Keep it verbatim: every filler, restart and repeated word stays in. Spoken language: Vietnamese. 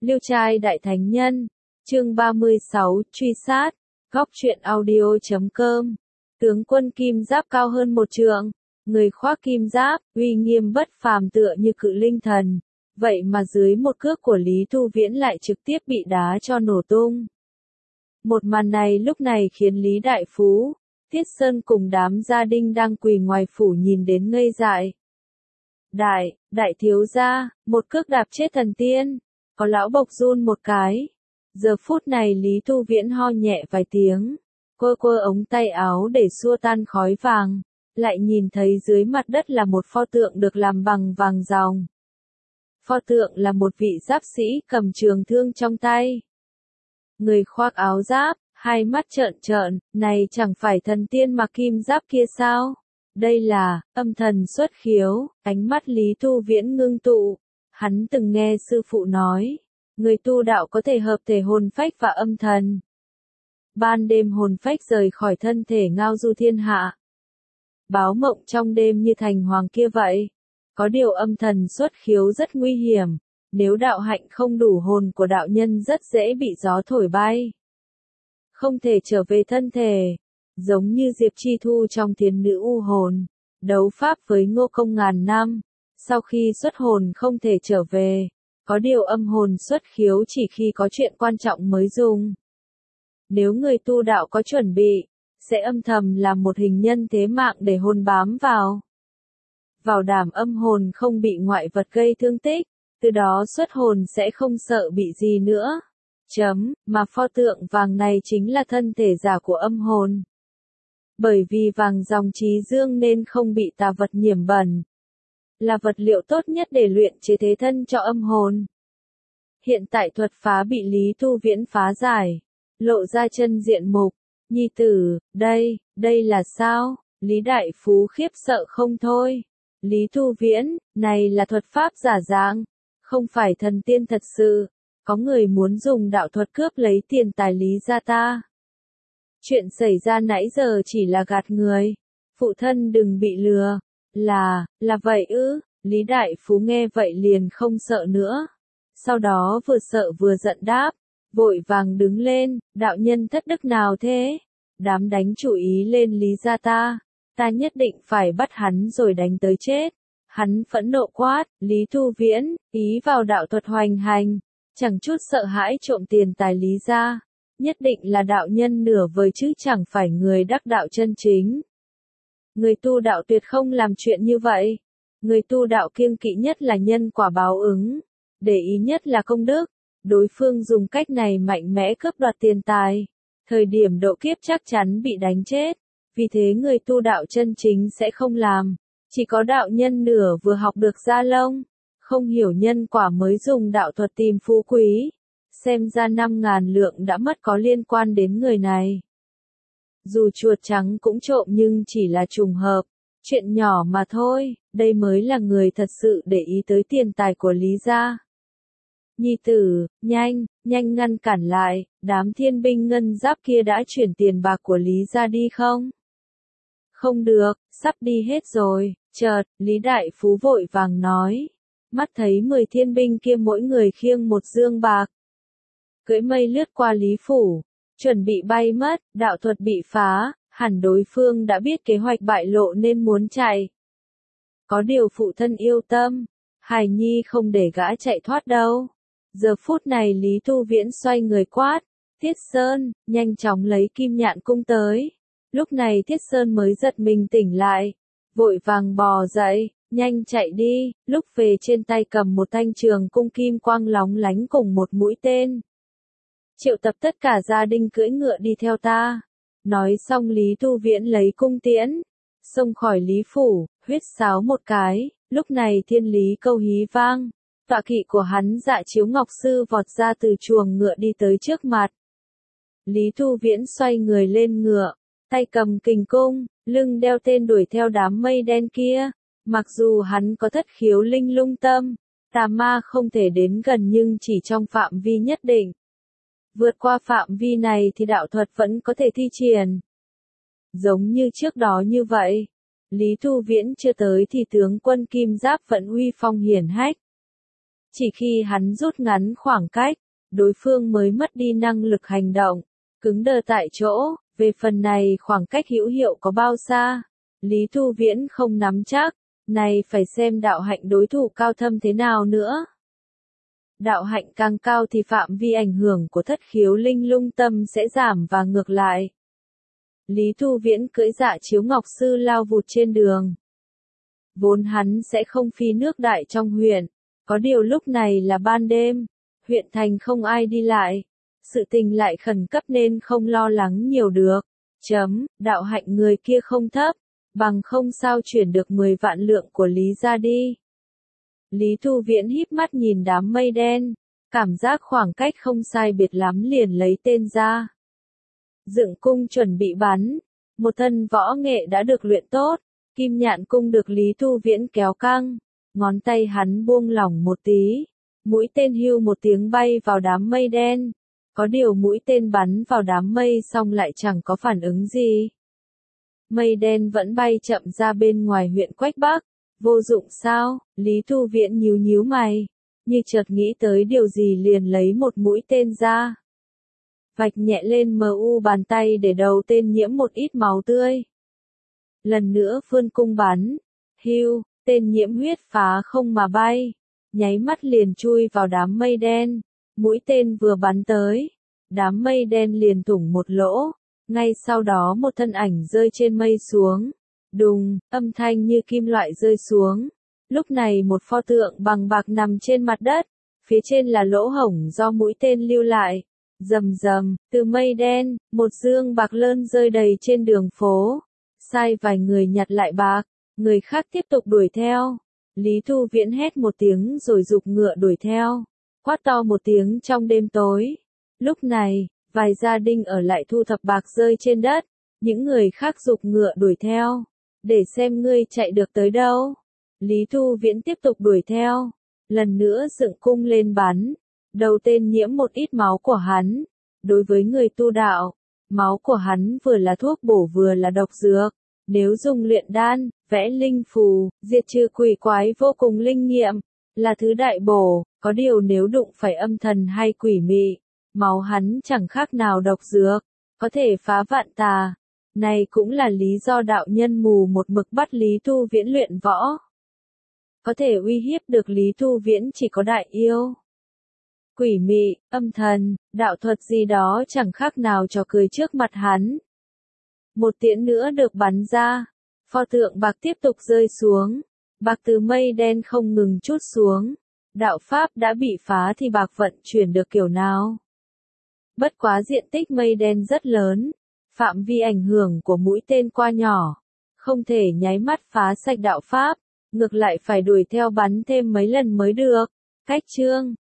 Liêu trai đại thánh nhân, chương ba mươi sáu, truy sát, góc truyện audio chấm com. Tướng quân kim giáp cao hơn một trượng, người khoác kim giáp, uy nghiêm bất phàm tựa như cự linh thần, vậy mà dưới một cước của Lý Thu Viễn lại trực tiếp bị đá cho nổ tung. Một màn này lúc này khiến Lý Đại Phú, Tiết Sơn cùng đám gia đình đang quỳ ngoài phủ nhìn đến ngây dại. Đại, đại thiếu gia, một cước đạp chết thần tiên, có lão bộc run một cái. Giờ phút này Lý Thu Viễn ho nhẹ vài tiếng, quơ quơ ống tay áo để xua tan khói vàng, lại nhìn thấy dưới mặt đất là một pho tượng được làm bằng vàng ròng. Pho tượng là một vị giáp sĩ cầm trường thương trong tay. Người khoác áo giáp, hai mắt trợn trợn, này chẳng phải thần tiên mặc kim giáp kia sao? Đây là, âm thần xuất khiếu, ánh mắt Lý Thu Viễn ngưng tụ. Hắn từng nghe sư phụ nói, người tu đạo có thể hợp thể hồn phách và âm thần. Ban đêm hồn phách rời khỏi thân thể ngao du thiên hạ. Báo mộng trong đêm như thành hoàng kia vậy. Có điều âm thần xuất khiếu rất nguy hiểm, nếu đạo hạnh không đủ hồn của đạo nhân rất dễ bị gió thổi bay. Không thể trở về thân thể, giống như Diệp Chi Thu trong Thiên Nữ U Hồn, đấu pháp với Ngô Công ngàn năm, sau khi xuất hồn không thể trở về, có điều âm hồn xuất khiếu chỉ khi có chuyện quan trọng mới dùng. Nếu người tu đạo có chuẩn bị, sẽ âm thầm làm một hình nhân thế mạng để hồn bám vào. Bảo đảm âm hồn không bị ngoại vật gây thương tích, từ đó xuất hồn sẽ không sợ bị gì nữa. Chấm, mà pho tượng vàng này chính là thân thể giả của âm hồn. Bởi vì vàng dòng trí dương nên không bị tà vật nhiễm bẩn. Là vật liệu tốt nhất để luyện chế thế thân cho âm hồn. Hiện tại thuật phá bị Lý Thu Viễn phá giải, lộ ra chân diện mục. Nhi tử, đây, đây là sao? Lý Đại Phú khiếp sợ không thôi. Lý Thu Viễn, này là thuật pháp giả dạng, không phải thần tiên thật sự. Có người muốn dùng đạo thuật cướp lấy tiền tài Lý gia ta. Chuyện xảy ra nãy giờ chỉ là gạt người. Phụ thân đừng bị lừa. Là, là vậy ư? Lý Đại Phú nghe vậy liền không sợ nữa. Sau đó vừa sợ vừa giận đáp, vội vàng đứng lên, đạo nhân thất đức nào thế? Đám đánh chủ ý lên Lý gia ta, ta nhất định phải bắt hắn rồi đánh tới chết. Hắn phẫn nộ quát, Lý Thu Viễn, ý vào đạo thuật hoành hành, chẳng chút sợ hãi trộm tiền tài Lý gia, nhất định là đạo nhân nửa vời chứ chẳng phải người đắc đạo chân chính. Người tu đạo tuyệt không làm chuyện như vậy. Người tu đạo kiêng kỵ nhất là nhân quả báo ứng, để ý nhất là công đức. Đối phương dùng cách này mạnh mẽ cướp đoạt tiền tài, thời điểm độ kiếp chắc chắn bị đánh chết. Vì thế người tu đạo chân chính sẽ không làm. Chỉ có đạo nhân nửa vừa học được gia lông, không hiểu nhân quả mới dùng đạo thuật tìm phú quý. Xem ra năm ngàn lượng đã mất có liên quan đến người này. Dù chuột trắng cũng trộm nhưng chỉ là trùng hợp, chuyện nhỏ mà thôi, đây mới là người thật sự để ý tới tiền tài của Lý gia. Nhi tử, nhanh, nhanh ngăn cản lại, đám thiên binh ngân giáp kia đã chuyển tiền bạc của Lý gia đi không? Không được, sắp đi hết rồi. Chợt, Lý Đại Phú vội vàng nói, mắt thấy mười thiên binh kia mỗi người khiêng một dương bạc. Cưỡi mây lướt qua Lý Phủ, chuẩn bị bay mất, đạo thuật bị phá, hẳn đối phương đã biết kế hoạch bại lộ nên muốn chạy. Có điều phụ thân yêu tâm, hài nhi không để gã chạy thoát đâu. Giờ phút này Lý Thu Viễn xoay người quát, Tiết Sơn, nhanh chóng lấy kim nhạn cung tới. Lúc này Tiết Sơn mới giật mình tỉnh lại, vội vàng bò dậy, nhanh chạy đi, lúc về trên tay cầm một thanh trường cung kim quang lóng lánh cùng một mũi tên. Triệu tập tất cả gia đình cưỡi ngựa đi theo ta. Nói xong Lý Thu Viễn lấy cung tiễn, xông khỏi Lý Phủ, huyết sáo một cái, lúc này thiên lý câu hí vang. Tọa kỵ của hắn Dạ Chiếu Ngọc Sư vọt ra từ chuồng ngựa đi tới trước mặt. Lý Thu Viễn xoay người lên ngựa, tay cầm kình cung, lưng đeo tên đuổi theo đám mây đen kia. Mặc dù hắn có thất khiếu linh lung tâm, tà ma không thể đến gần nhưng chỉ trong phạm vi nhất định. Vượt qua phạm vi này thì đạo thuật vẫn có thể thi triển. Giống như trước đó như vậy, Lý Thu Viễn chưa tới thì tướng quân kim giáp vẫn uy phong hiển hách. Chỉ khi hắn rút ngắn khoảng cách, đối phương mới mất đi năng lực hành động, cứng đờ tại chỗ. Về phần này khoảng cách hữu hiệu có bao xa, Lý Thu Viễn không nắm chắc, này phải xem đạo hạnh đối thủ cao thâm thế nào nữa. Đạo hạnh càng cao thì phạm vi ảnh hưởng của thất khiếu linh lung tâm sẽ giảm và ngược lại. Lý Thu Viễn cưỡi dạ chiếu ngọc sư lao vụt trên đường. Vốn hắn sẽ không phi nước đại trong huyện, có điều lúc này là ban đêm, huyện thành không ai đi lại, sự tình lại khẩn cấp nên không lo lắng nhiều được. Chấm, đạo hạnh người kia không thấp, bằng không sao chuyển được mười vạn lượng của Lý ra đi. Lý Thu Viễn híp mắt nhìn đám mây đen, cảm giác khoảng cách không sai biệt lắm liền lấy tên ra. Dựng cung chuẩn bị bắn, một thân võ nghệ đã được luyện tốt, kim nhạn cung được Lý Thu Viễn kéo căng, ngón tay hắn buông lỏng một tí, mũi tên hưu một tiếng bay vào đám mây đen, có điều mũi tên bắn vào đám mây xong lại chẳng có phản ứng gì. Mây đen vẫn bay chậm ra bên ngoài huyện Quách Bắc, vô dụng sao, Lý Thu Viễn nhíu nhíu mày, như chợt nghĩ tới điều gì liền lấy một mũi tên ra. Vạch nhẹ lên mờ u bàn tay để đầu tên nhiễm một ít máu tươi. Lần nữa vươn cung bắn, hưu, tên nhiễm huyết phá không mà bay, nháy mắt liền chui vào đám mây đen, mũi tên vừa bắn tới, đám mây đen liền thủng một lỗ, ngay sau đó một thân ảnh rơi trên mây xuống, đùng, âm thanh như kim loại rơi xuống, lúc này một pho tượng bằng bạc nằm trên mặt đất, phía trên là lỗ hổng do mũi tên lưu lại. Rầm rầm, từ mây đen, một dương bạc lơn rơi đầy trên đường phố. Sai vài người nhặt lại bạc, người khác tiếp tục đuổi theo. Lý Thu Viễn hét một tiếng rồi giục ngựa đuổi theo. Quát to một tiếng trong đêm tối. Lúc này, vài gia đình ở lại thu thập bạc rơi trên đất. Những người khác giục ngựa đuổi theo. Để xem ngươi chạy được tới đâu. Lý Thu Viễn tiếp tục đuổi theo. Lần nữa dựng cung lên bắn. Đầu tên nhiễm một ít máu của hắn. Đối với người tu đạo, máu của hắn vừa là thuốc bổ vừa là độc dược. Nếu dùng luyện đan, vẽ linh phù, diệt trừ quỷ quái vô cùng linh nghiệm, là thứ đại bổ, có điều nếu đụng phải âm thần hay quỷ mị, máu hắn chẳng khác nào độc dược, có thể phá vạn tà. Này cũng là lý do đạo nhân mù một mực bắt Lý Thu Viễn luyện võ. Có thể uy hiếp được Lý Thu Viễn chỉ có đại yêu. Quỷ mị, âm thần, đạo thuật gì đó chẳng khác nào trò cười trước mặt hắn. Một tiễn nữa được bắn ra, pho tượng bạc tiếp tục rơi xuống, bạc từ mây đen không ngừng trút xuống. Đạo pháp đã bị phá thì bạc vận chuyển được kiểu nào? Bất quá diện tích mây đen rất lớn, phạm vi ảnh hưởng của mũi tên qua nhỏ, không thể nháy mắt phá sạch đạo pháp, ngược lại phải đuổi theo bắn thêm mấy lần mới được. Cách chương